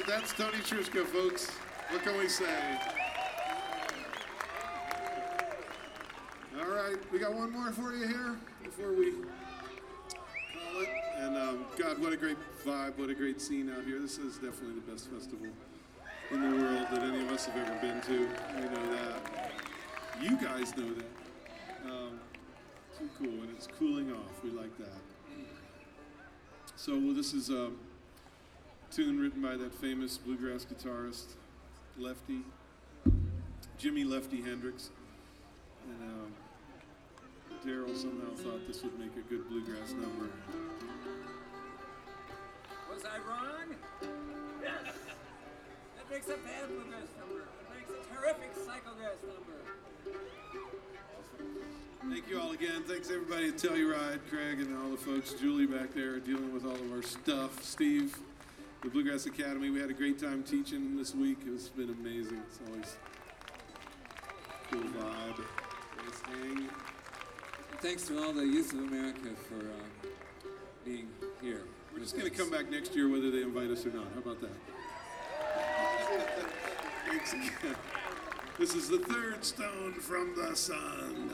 That's Tony Truska, folks. What can we say? All right, we got one more for you here before we call it. And God, what a great vibe, what a great scene out here. This is definitely the best festival in the world that any of us have ever been to. We know that. You guys know that. Too cool, and it's cooling off. We like that. So this is a tune written by that famous bluegrass guitarist, Lefty, Jimi Lefty Hendrix. And Daryl somehow thought this would make a good bluegrass number. Was I wrong? Yes! That makes a bad bluegrass number. It makes a terrific psychograss number. Thank you all again. Thanks everybody at Telluride, Craig, and all the folks. Julie back there dealing with all of our stuff. Steve, the Bluegrass Academy. We had a great time teaching this week. It's been amazing. It's always a cool vibe. Nice hang. Thanks to all the youth of America for being here. We're just going to come back next year whether they invite us or not. How about that? Thanks again. This is the third stone from the sun.